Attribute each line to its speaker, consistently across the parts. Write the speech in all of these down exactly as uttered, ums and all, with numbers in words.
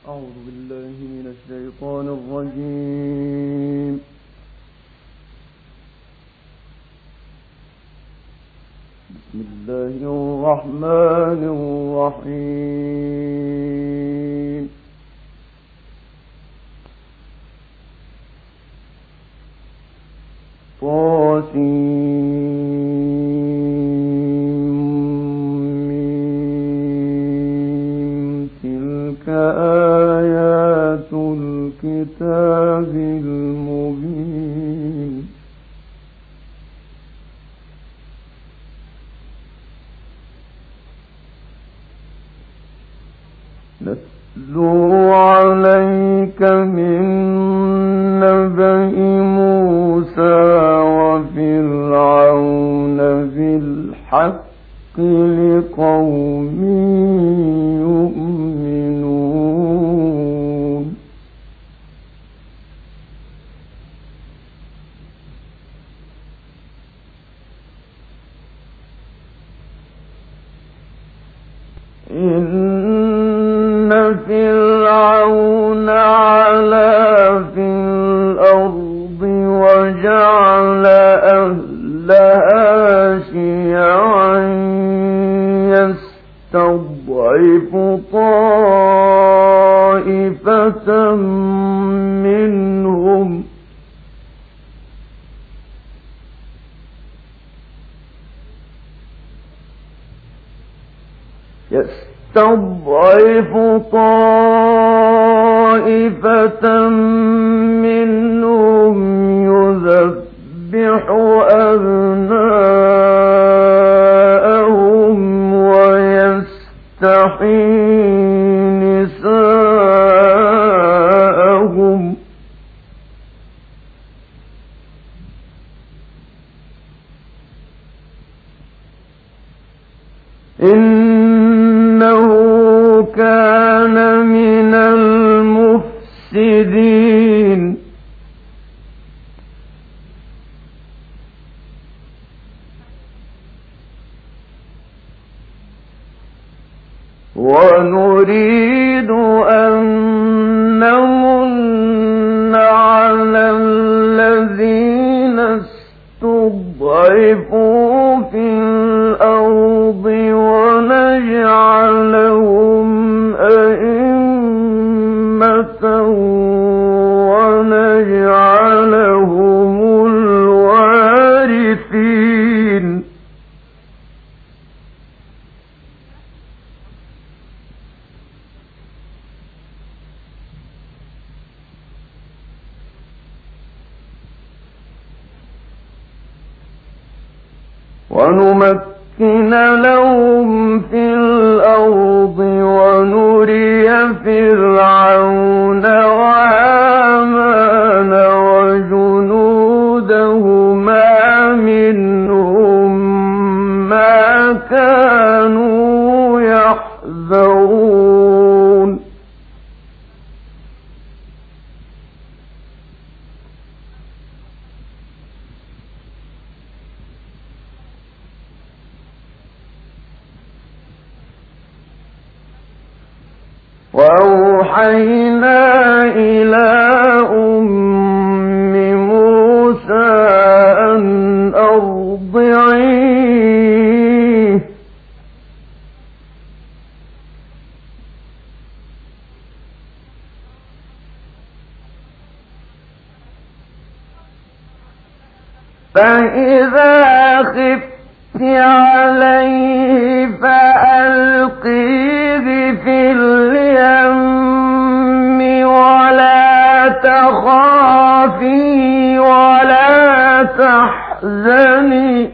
Speaker 1: أعوذ بالله من الشيطان الرجيم. بسم الله الرحمن الرحيم. طاسيم تلك آيات الكتاب المبين. نتلو عليك من نبأ موسى وفرعون بالحق لقوم يؤمنون. إن فرعون علا في الأرض وجعل أهلها شيعا يستضعف طائفة منهم يستضعف طائفة منهم يذبح أبناءهم ويستحيي نساءهم إنه كان من المفسدين. ونريد أن نمن على الذين استضعفوا في الأرض ونجعلهم أئمة ونجعلهم الوارثين. ونمكن لهم في الأرض ونري فرعون وهامان وجنودهما منهم ما كانوا يحذرون. وأوحينا إلى أم موسى أن أرضعيه فإذا خفت عليه فألقيه في اليم ولا تخافي ولا تحزني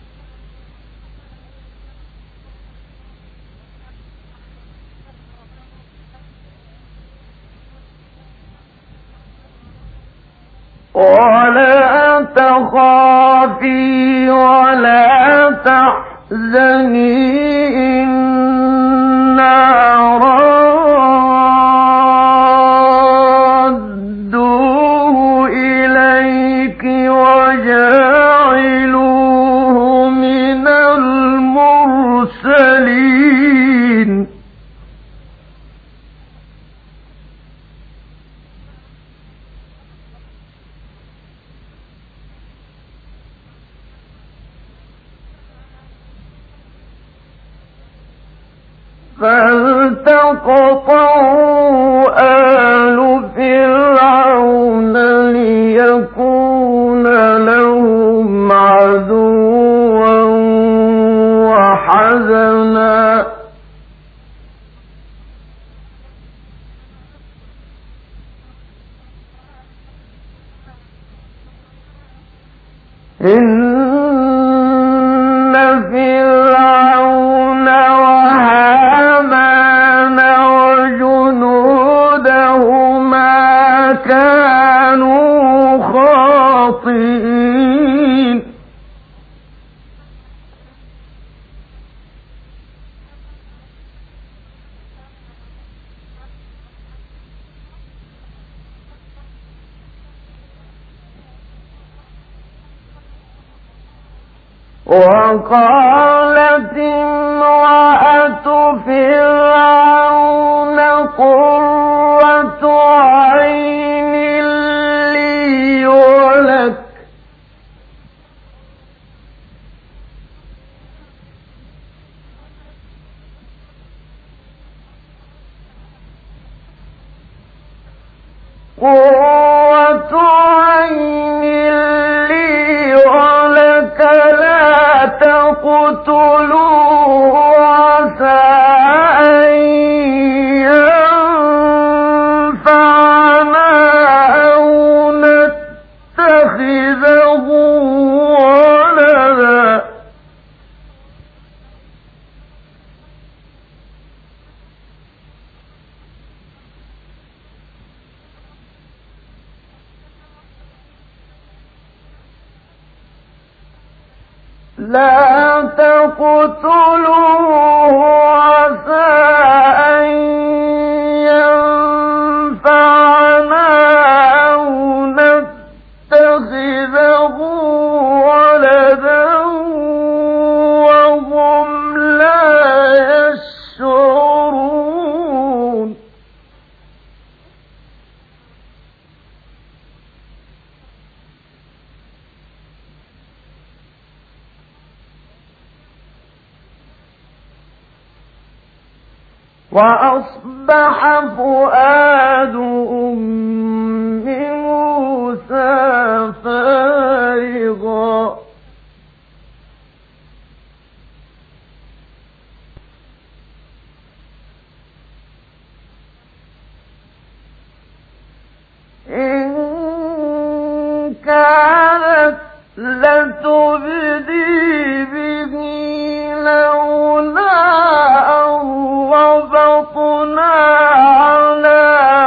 Speaker 1: ولا تخافي ولا تحزني إنا رادوه إليك وجاعلوه من المرسلين. فالتقطه آل فرعون ليكون لهم عدوا وحزنا إن فرعون وهامان وجنودهما كانوا خاطئين وقالت امرأة فرعون قرة عين لي ولك قرة عين لي ولك لا تقتلوه عسى أن ينفعنا أو نتخذه ولدا لا تقتلوه عسى أن ينفعنا أو نتخذه ولدا وهم لا يشعرون وأصبح فؤاد أم موسى فارغا إن كانت لتبدي به لولا ربطنا على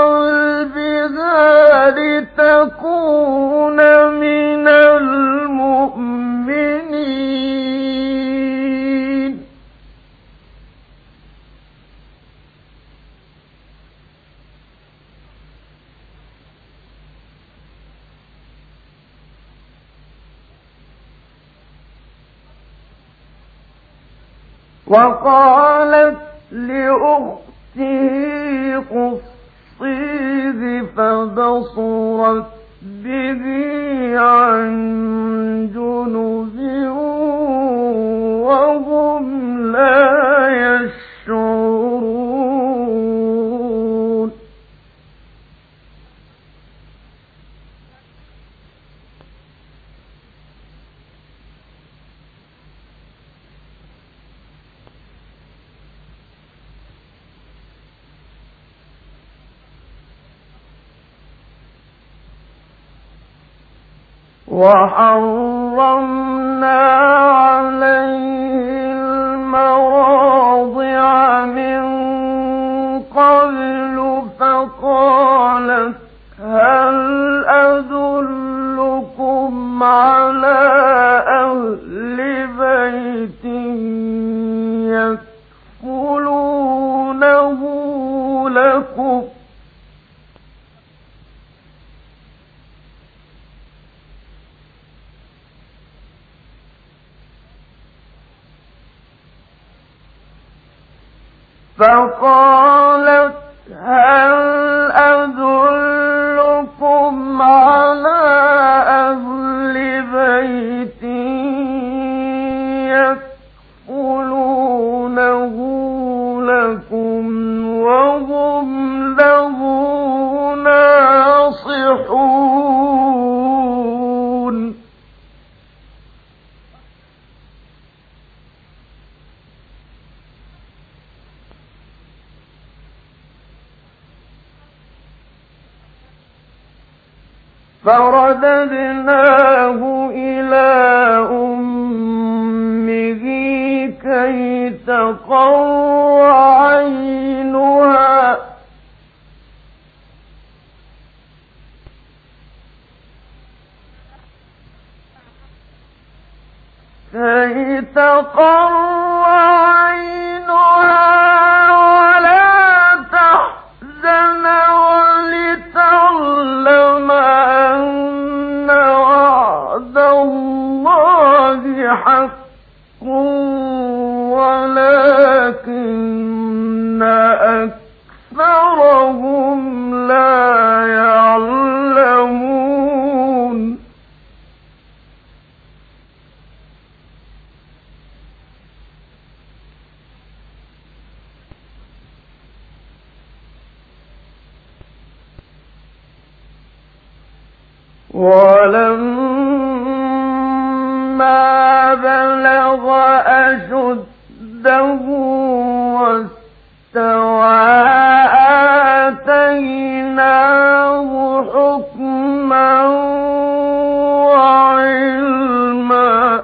Speaker 1: قلبها لتكون من المؤمنين وقالت لأخته قصيه فبصرت به عن جنب وهم لا يشعرون وحرمنا عليه المراضع من قبل فقالت هل أدلكم على أهل بيت يكفلونه لكم فقالت هل أدلكم على أهل بيت يكفلونه فرددناه إلى أمه كي تقر عينها كي تقر عينها ولا تحزن ولتعلم أن وعد الله حق ولكن أكثرهم لا يعلمون ولما بلغ أشده واستوى آتيناه حكما وعلما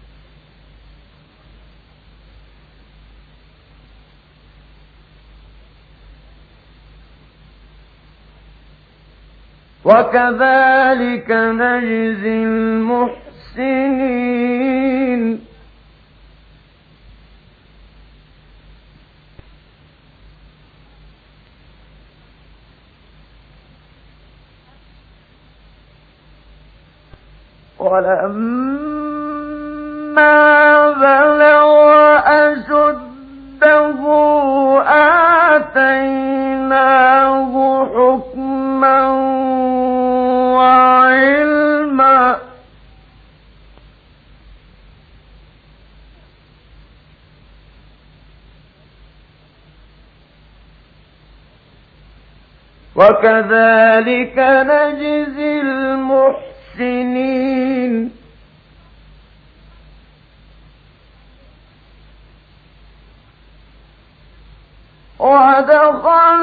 Speaker 1: وكذلك نجزي المحسنين ولما بلغ أشده آتيناه حكما وعلما وكذلك نجزي المحسنين ودخل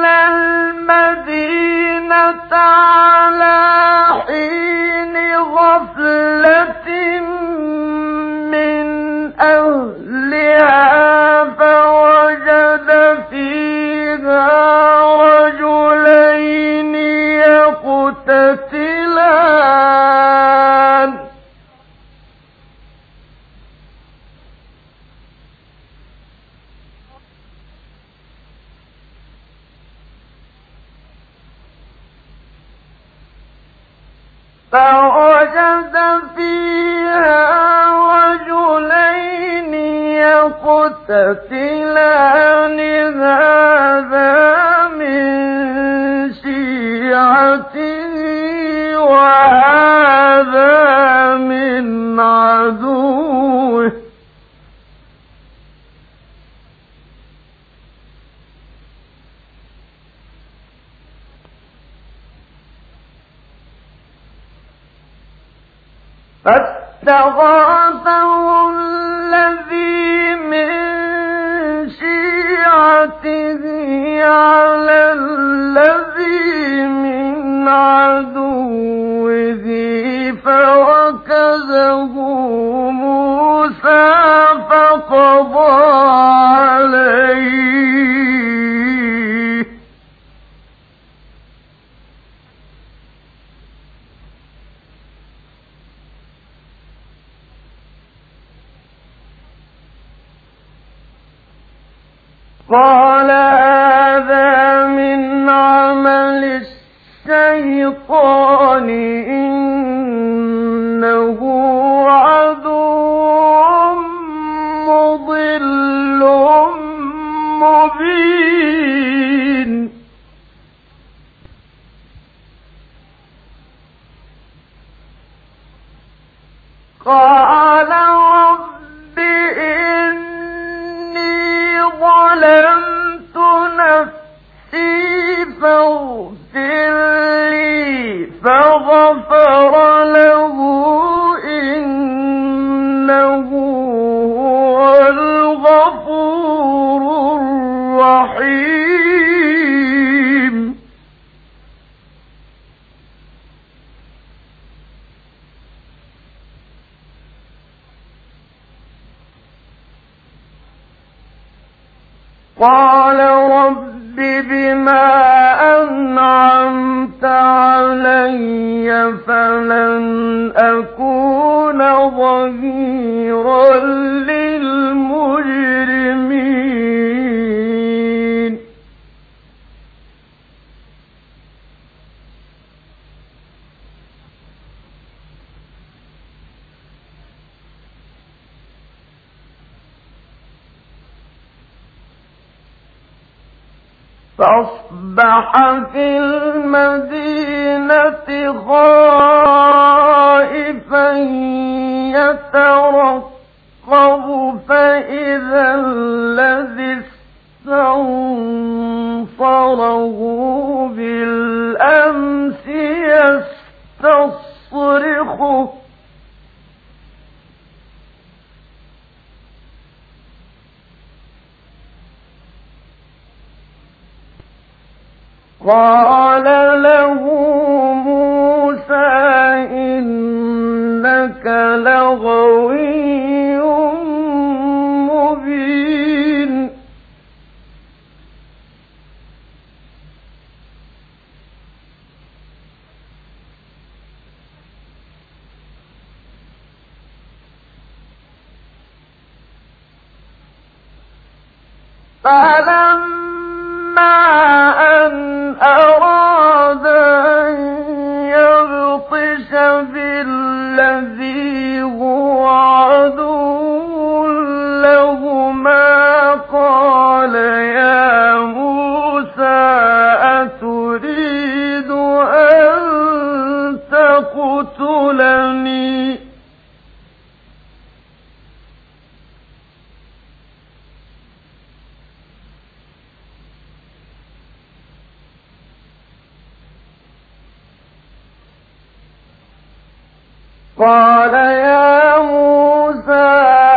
Speaker 1: المدينة على حين غفلة من أهلها فوجد فيها رجلين يقتتلان فوجد فيها رجلين يقتتلان هذا من شيعته وهذا من عدوه فاستغاثه الذي من شيعته على الذي من عدوه فوكزه موسى فقضى عليه قال هذا من عمل الشيطان إنه عدو مضل مبين قال رب إني ظلمت نفسي فاغفر لي فغفر له إنه هو الغفور الرحيم فأصبح في المدينة خائفا يترقب فإذا الذي استنصره بالأمس يستصرخه قال له موسى إنك لغوي مبين فلما أن أراد أن يبطش بالذي هو عدو لهما قال يا موسى أتريد أن تقتلني قال يا موسى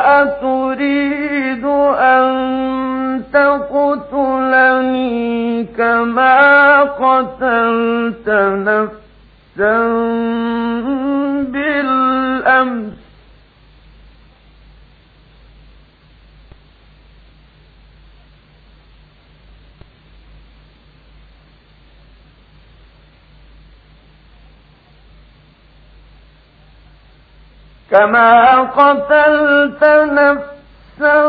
Speaker 1: أتريد أن تقتلني كما قتلت نفسا بالأمس كما قتلت نفسا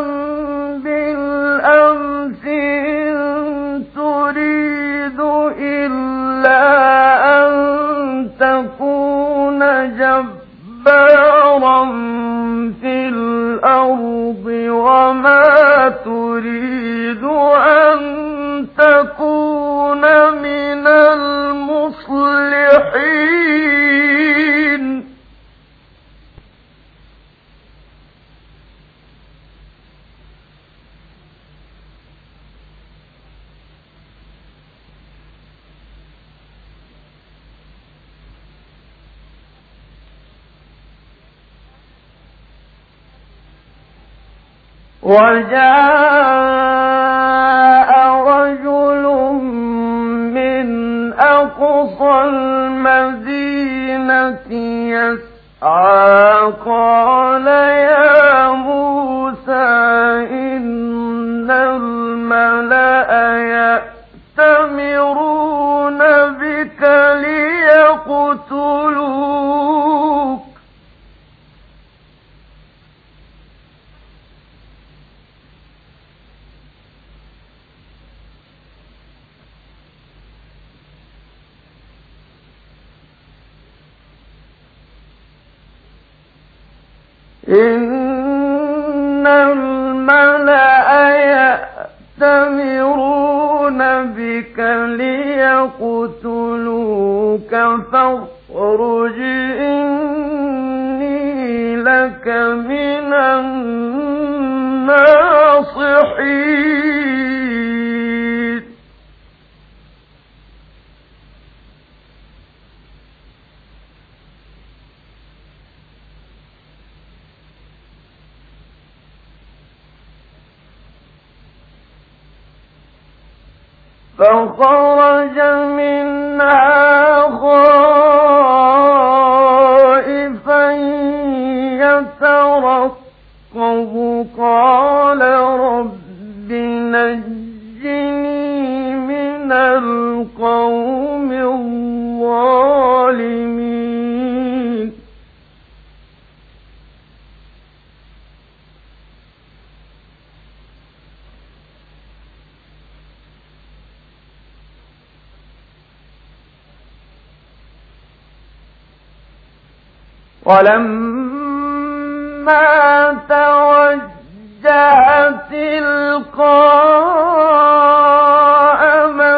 Speaker 1: بالأمس إن تريد إلا أن تكون جبارا في الأرض وما تريد أن تكون من المصلحين وجاء رجل من أقصى المدينة يسعى قال يا موسى إن الملأ يأتمرون بك ليقتلوك إن الملأ يأتمرون بك ليقتلوك فاخرج إني لك من الناصحين فخرج منها خائفا يترقب قال رب نجني من القوم الظالمين ولما توجه تلقاء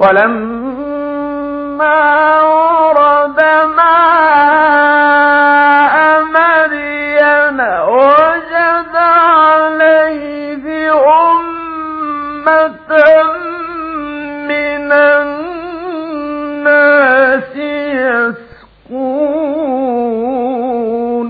Speaker 1: ولما ورد ماء مدين وجد عليه أمة من الناس يسقون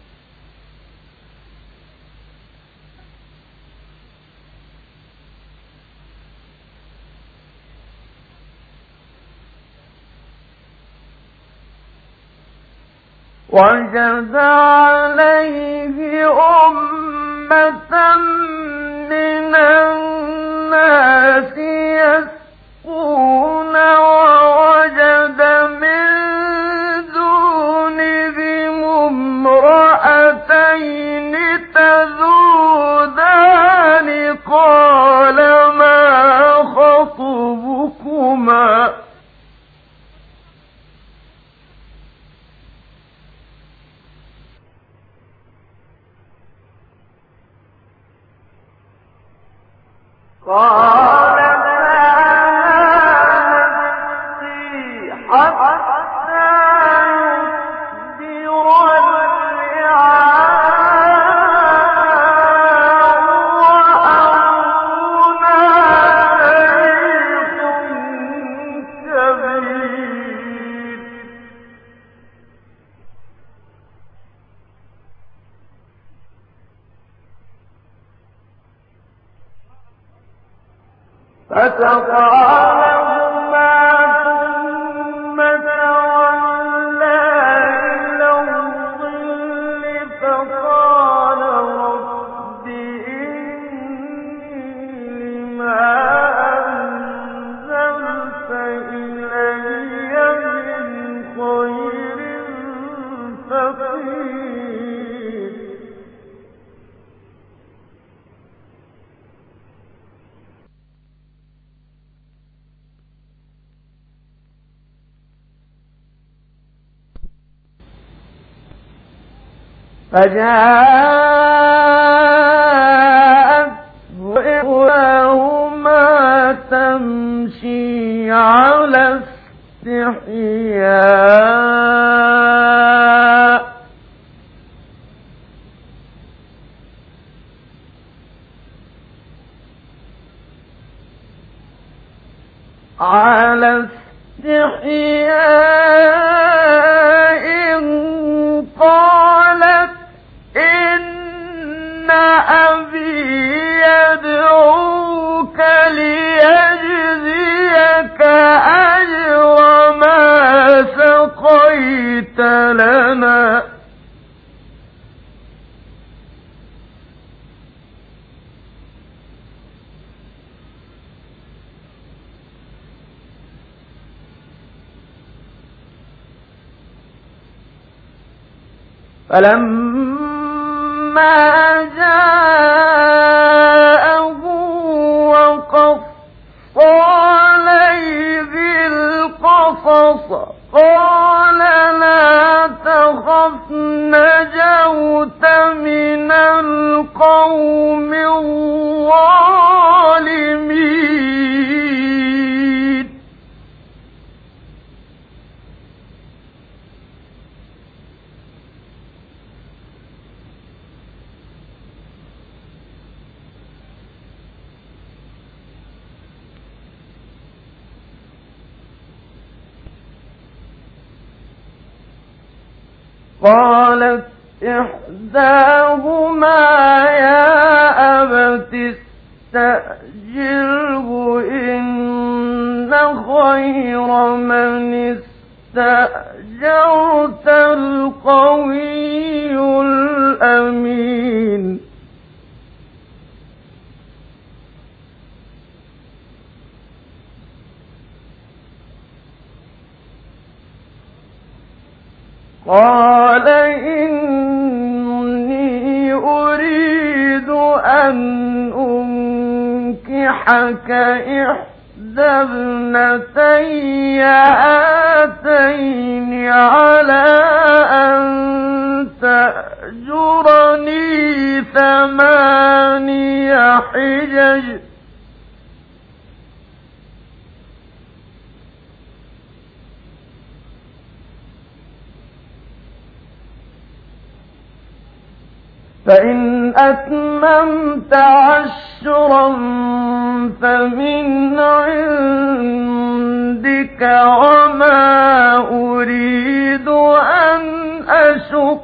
Speaker 1: وجد عليه أمة من الناس يسقون ووجد من دونهم امرأتين تذودان قال ما خطبكما قالتا نسقي حتى يصدر الرعاء وأبونا شيخ كبير فسقى لهما ثم تولى إلى الظل فقال رب إني لما أنزلت إلي من خير فقير فجاءت إحداهما تمشي على استحياء على استحياء قالت إن أبي يدعوك ليجزيك أجر ما سقيت لنا فلما جاءه وقص عليه القصص قال لا تخف نجوت من القوم الظالمين قالت إحداهما يا أبت استأجره إن خير من استأجرت القوي الأمين قال إني أريد أن أنكحك إحدى ابنتي هاتين على أن تأجرني ثماني حجج فإن أتممت عشرا فمن عندك وما أريد أن أشق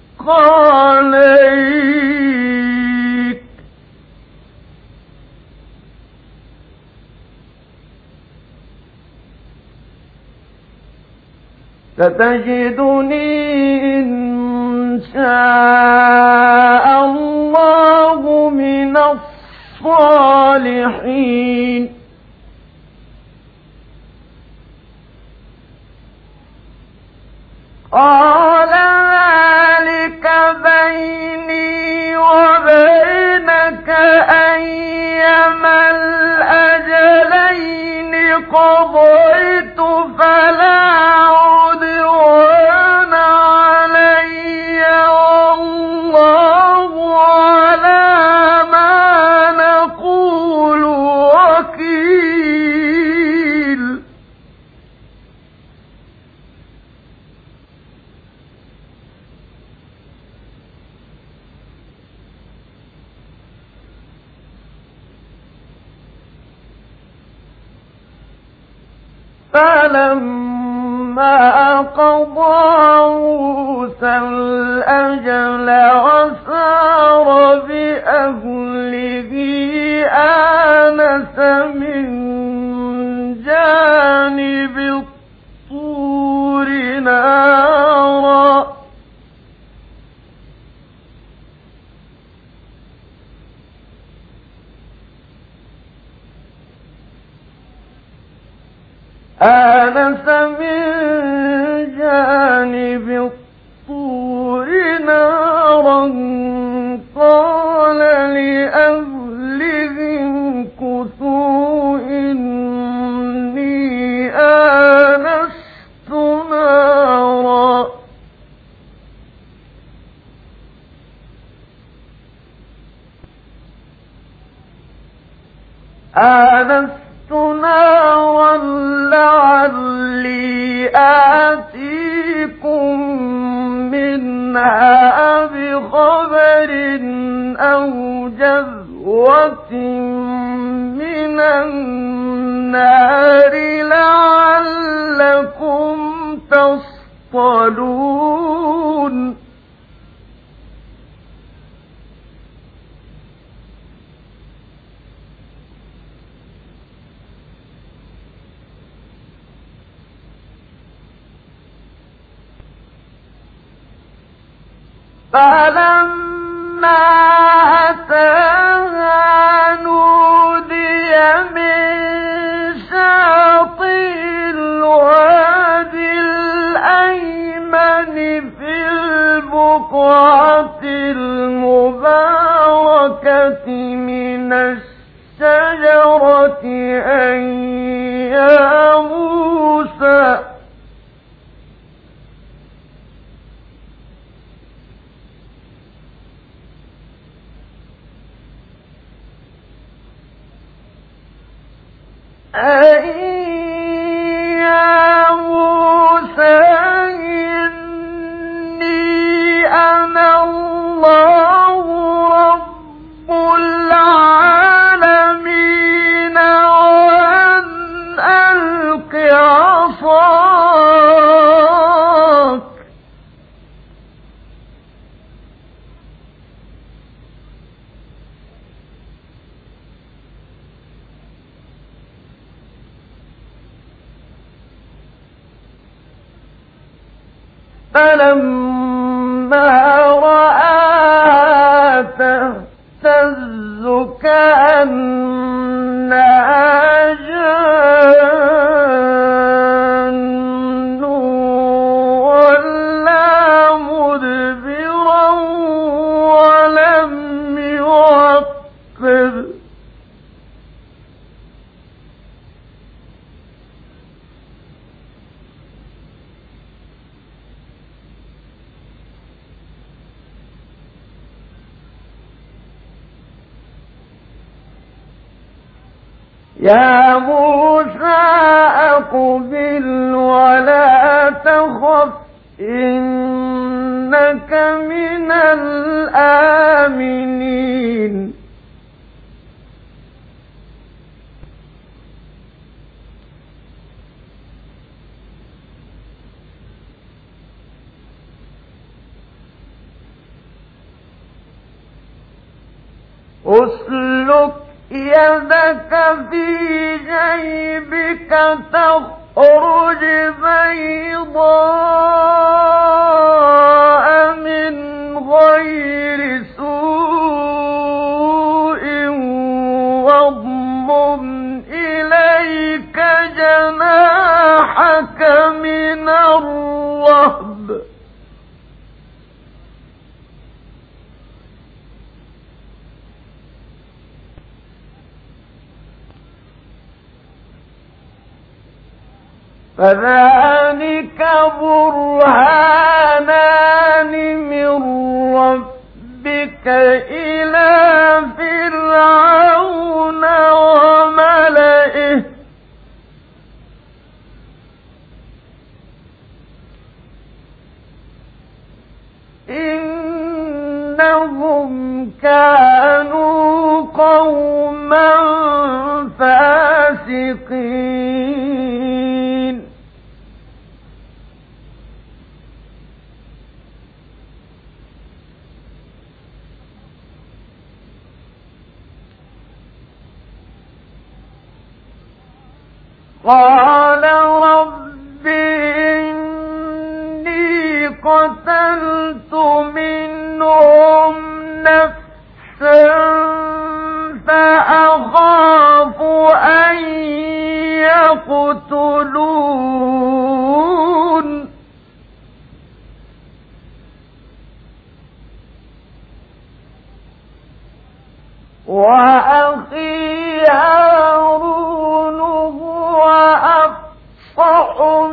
Speaker 1: عليك ستجدني إن شاء الله من الصالحين قال ذلك بيني وبينك أيما الأجلين قضيت فلا عدوان علي والله على ما نقول وكيل فلما قضى موسى الأجل وسار بأهله آنس من جانب الطور نارا آنس من جانب الطور نارا قال لأهلهم كثوا إني آنست نارا آنست نارا لعلي آتيكم منها بخبر أو جذوة من النار لعلكم تصطلون فلما أتاها نودي من شاطئ الوادي الأيمن في البقعة المباركة من الشجرة أن يا موسى يا موسى إني أنا الله رب العالمين وأن ألق عصاك فلما رآها تهتز كأنها جان ولا مدبرا ولم يعقب يا موسى أقبل ولا تخف إنك من الآمنين آمنين أسلك يدك في جيبك تخرج بيضاء من غير سوء واضمم إليك جناحك من الرهب فذلك برهانان من ربك إلى فرعون وملئه إنهم كانوا قوما فاسقين قال رب إني قتلت منهم نفسا فأخاف أن يقتلون وأخي هارون هو أفصح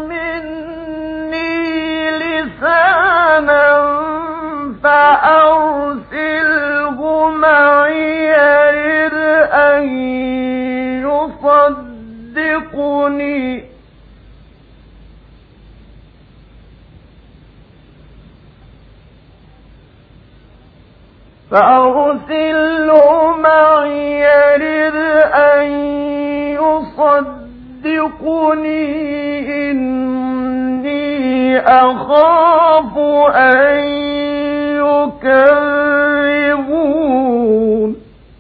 Speaker 1: مني لسانا فأرسله معي يرد أن يصدقني فأرسله معي يرد أن يصدقني إني أخاف أن يكذبون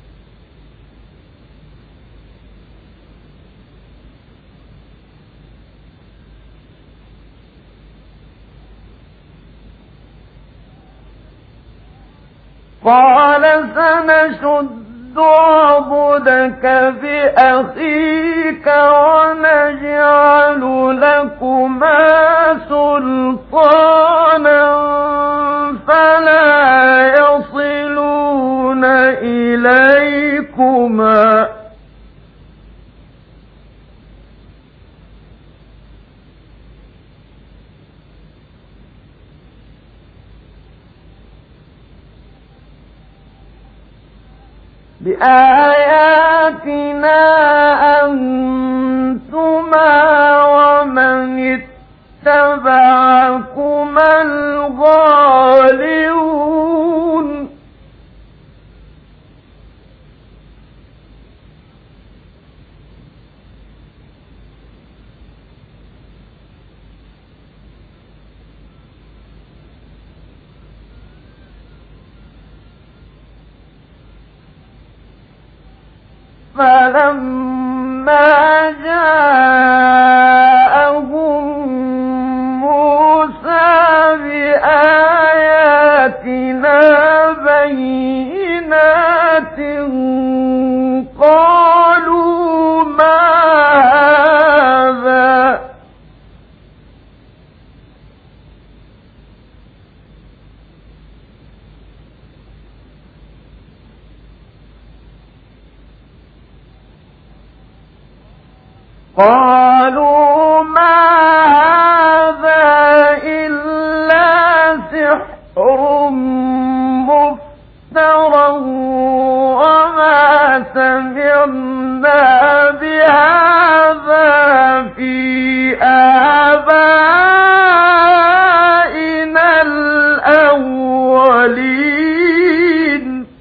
Speaker 1: قال سنشد عضدك بأخيك ونجعل لكما سلطانا فلا يصلون إليكما بآياتنا أنتما ومن اتبعكما الغالبون فلما جاءهم موسى بآياتنا بينات قالوا ما هذا قالوا ما هذا إلا سحر مفترى وما سمعنا بهذا في آبائنا الأولين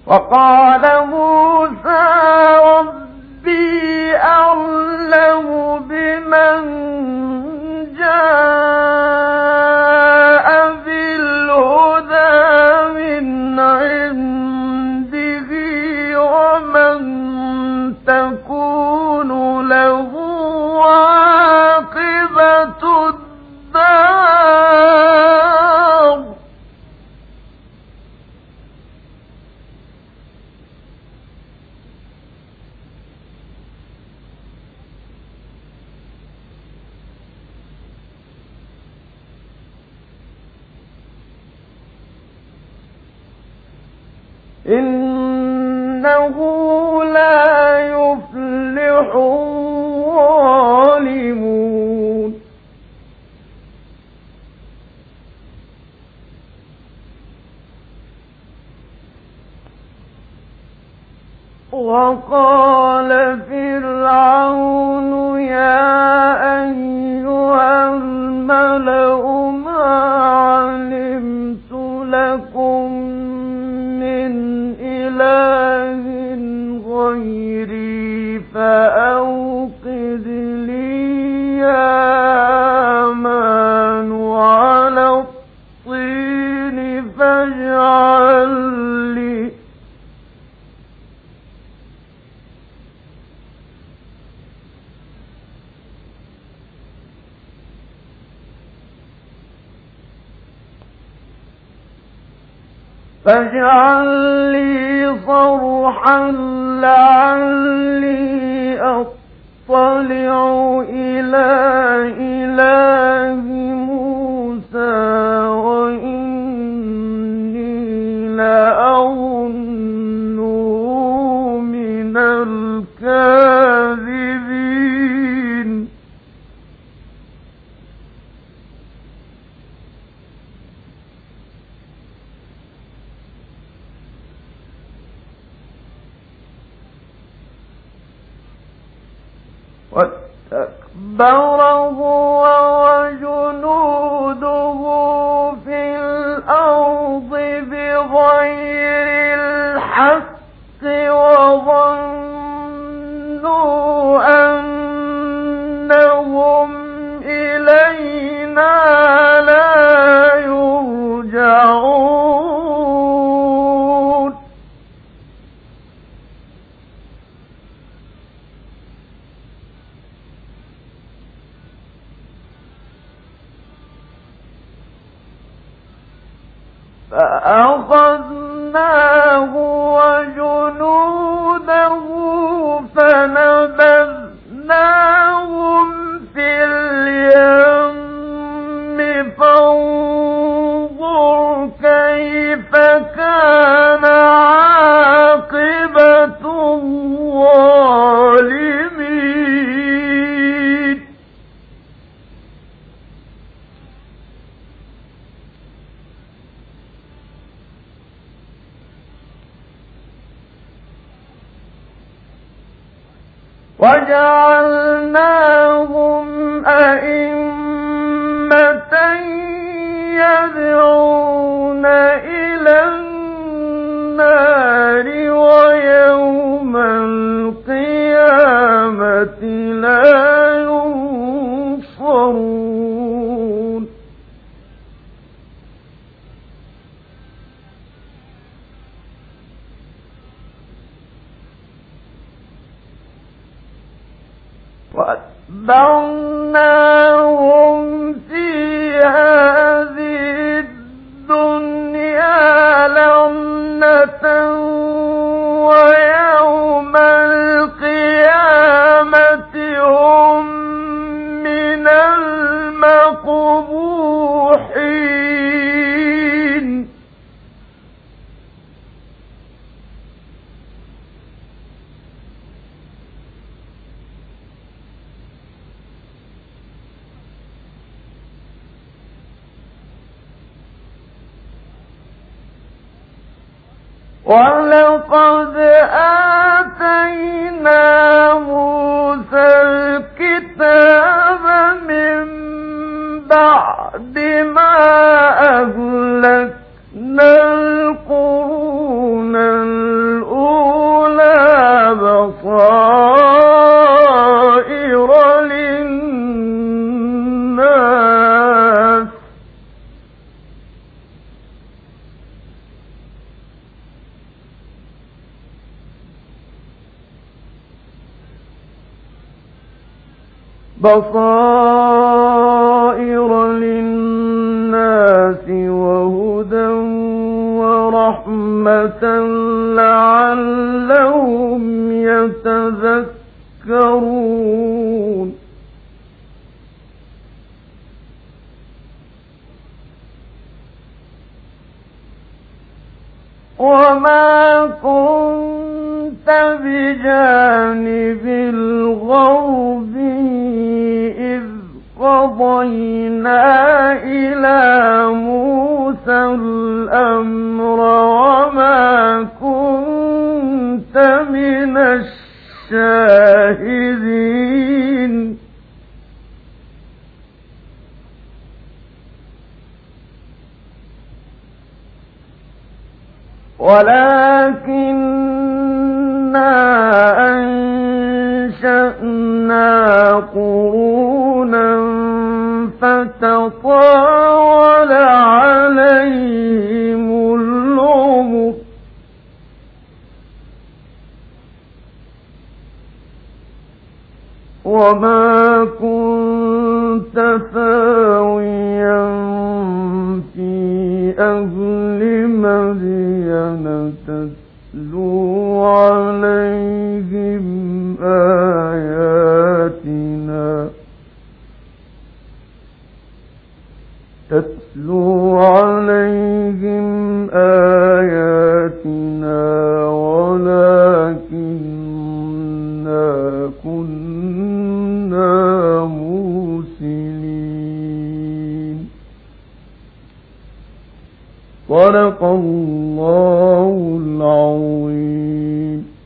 Speaker 1: وقال موسى ربي أعلم بمن جاء بالهدى من عنده ومن تكون له عاقبة الدار إنه لا يفلح الظالمون وقال فرعون يا أيها الملأ ما علمت لكم من إله غيري فأوقد لي يا هامان على الطين فاجعل لي فاجعل لي صرحا لعلي أطلع إلى إله موسى وإني لأظنه من الكاذبين واستكبر هو وجنوده في الأرض بغير الحق وظنوا أنهم إلينا لا يرجعون فأخذناه وجنوده فنبذناهم في اليم فانظر كيف كان عاقبة الظالمين وجعلناهم أئمة يدعون إلى النار ويوم القيامة لا ينصرون وأتبعناهم في هذه الدنيا لعنة ويوم القيامة هم من المقبوحين ولقد آتينا موسى الكتاب من بعد ما أهلكنا القرون بصائر للناس وهدى ورحمة لعلهم يتذكرون وما كنت بجانب الغربي إذ قضينا إلى موسى الأمر وما كنت من الشاهدين ولكننا أنشأنا قرونا فتطاول عليهم العمر وما كنت ثاويا في أهل مدين تتلو عليهم آياتنا تتلو عليهم آياتنا ولكننا كنا مرسلين صدق الله العظيم.